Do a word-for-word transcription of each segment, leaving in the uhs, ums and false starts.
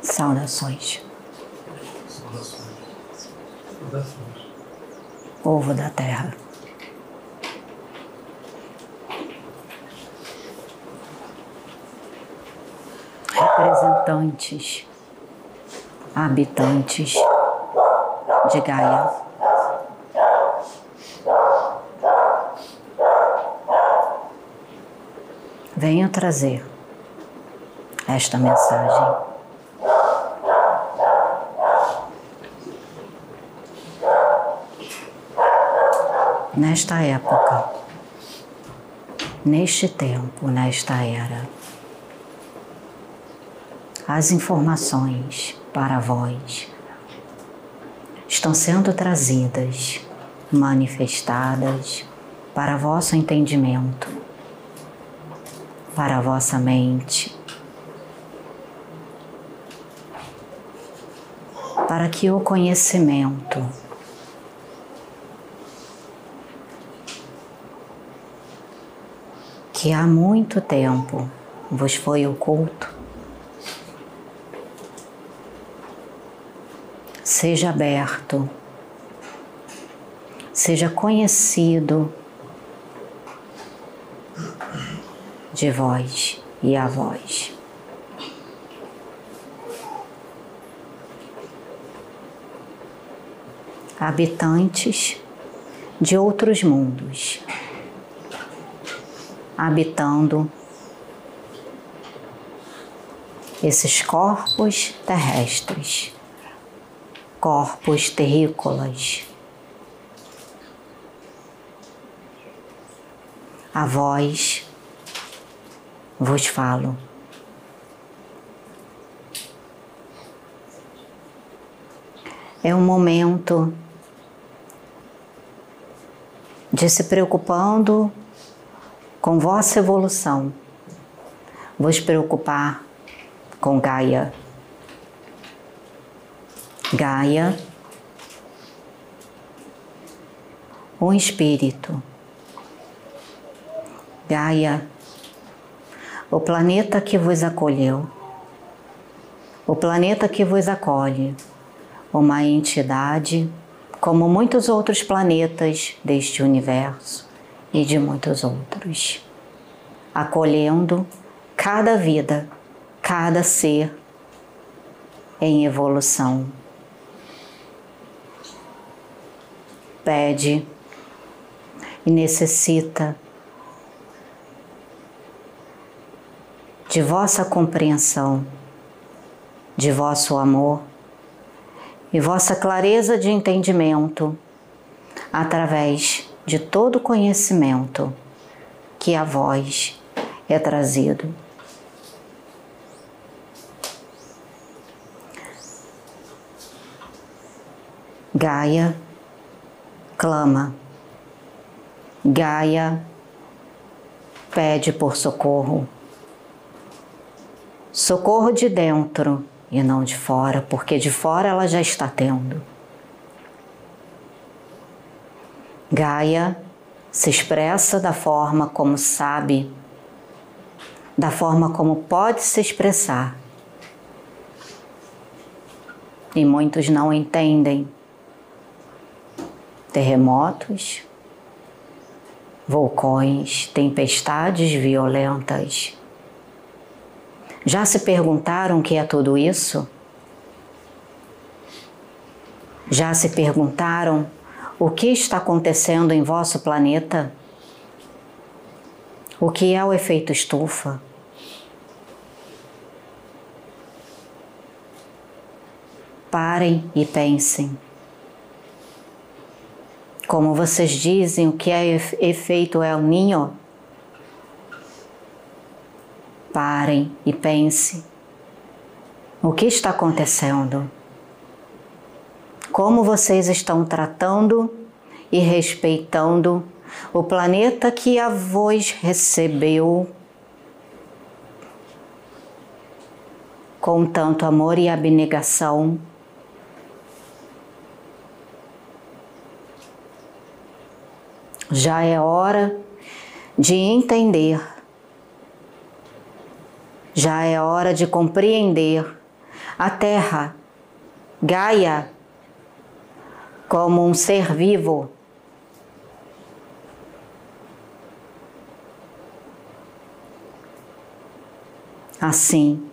Saudações. Povo da Terra. Representantes, habitantes de Gaia. Venho trazer esta mensagem. Nesta época, neste tempo, nesta era, as informações para vós estão sendo trazidas, manifestadas para vosso entendimento, para a vossa mente, para que o conhecimento que há muito tempo vos foi oculto seja aberto, seja conhecido de vós e a vós. Habitantes de outros mundos, habitando esses corpos terrestres, corpos terrícolas. A vós vos falo. É um momento de se preocupando com vossa evolução, vos preocupar com Gaia. Gaia, o espírito. Gaia, o planeta que vos acolheu, o planeta que vos acolhe, uma entidade como muitos outros planetas deste universo e de muitos outros, acolhendo cada vida, cada ser em evolução. Pede e necessita de vossa compreensão, de vosso amor e vossa clareza de entendimento através de todo o conhecimento que a vós é trazido. Gaia clama, Gaia pede por socorro, socorro de dentro e não de fora, porque de fora ela já está tendo. Gaia se expressa da forma como sabe, da forma como pode se expressar. E muitos não entendem. Terremotos, vulcões, tempestades violentas. Já se perguntaram o que é tudo isso? Já se perguntaram o que está acontecendo em vosso planeta? O que é o efeito estufa? Parem e pensem. Como vocês dizem, o que é efeito El Niño? Parem e pensem. O que está acontecendo? Como vocês estão tratando e respeitando o planeta que a vós recebeu com tanto amor e abnegação? Já é hora de entender, já é hora de compreender a Terra, Gaia, como um ser vivo. Assim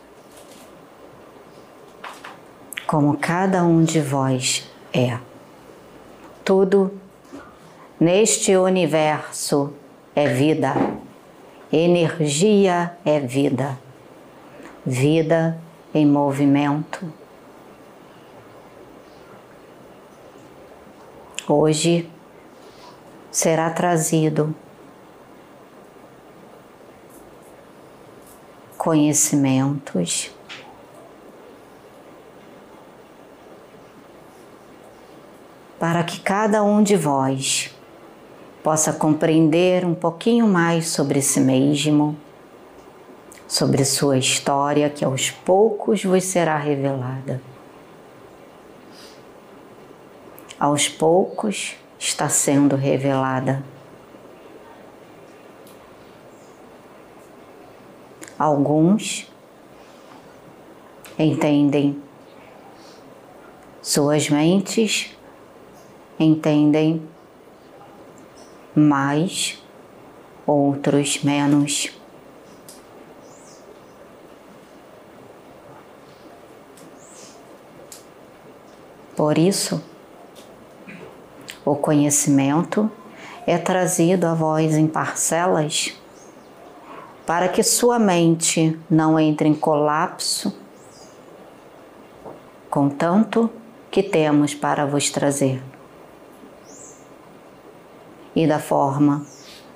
como cada um de vós é. Tudo neste universo é vida, energia é vida, vida em movimento. Hoje será trazido conhecimentos para que cada um de vós possa compreender um pouquinho mais sobre si mesmo, sobre sua história, que aos poucos vos será revelada. Aos poucos está sendo revelada. Alguns entendem, suas mentes entendem mais, outros menos. Por isso, o conhecimento é trazido a vós em parcelas para que sua mente não entre em colapso com tanto que temos para vos trazer. E da forma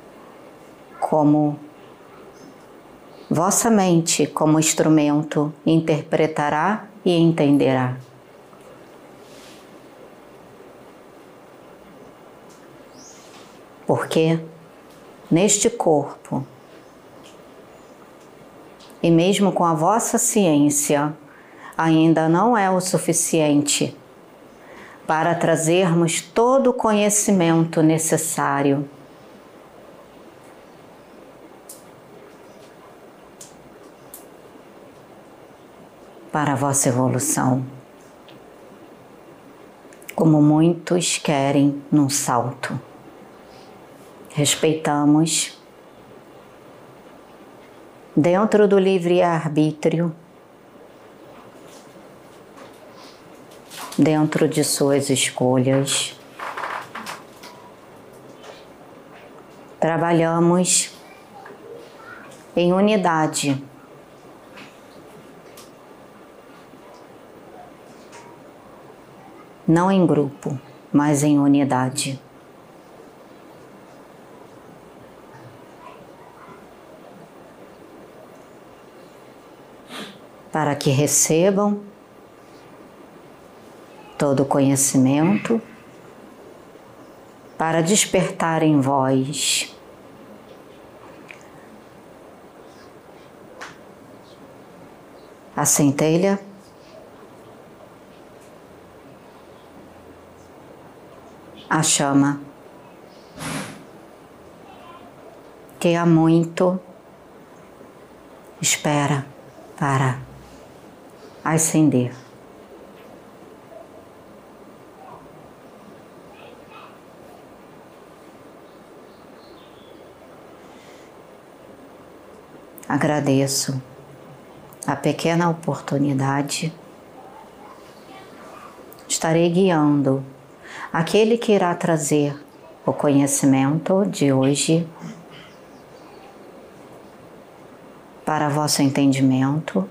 como vossa mente, como instrumento, interpretará e entenderá. Porque neste corpo, e mesmo com a vossa ciência, ainda não é o suficiente para trazermos todo o conhecimento necessário para a vossa evolução, como muitos querem num salto. Respeitamos, dentro do livre-arbítrio, dentro de suas escolhas, trabalhamos em unidade. Não em grupo, mas em unidade. Para que recebam todo o conhecimento, para despertar em vós a centelha a chama que há muito espera para acender. Agradeço a pequena oportunidade. Estarei guiando aquele que irá trazer o conhecimento de hoje para vosso entendimento.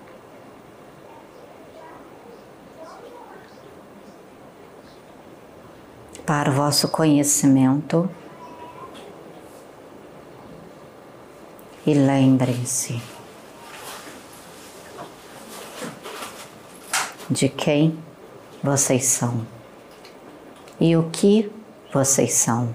Para o vosso conhecimento. E lembrem-se de quem vocês são e o que vocês são.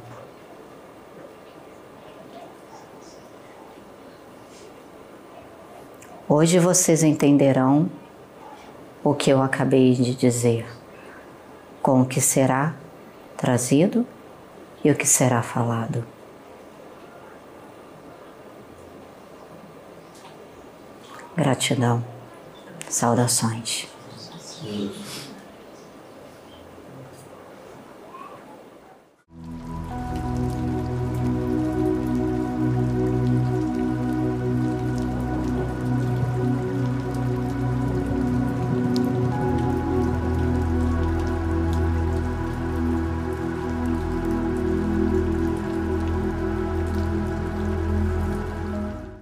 Hoje vocês entenderão o que eu acabei de dizer, com o que será trazido e o que será falado. Gratidão. Saudações. Sim.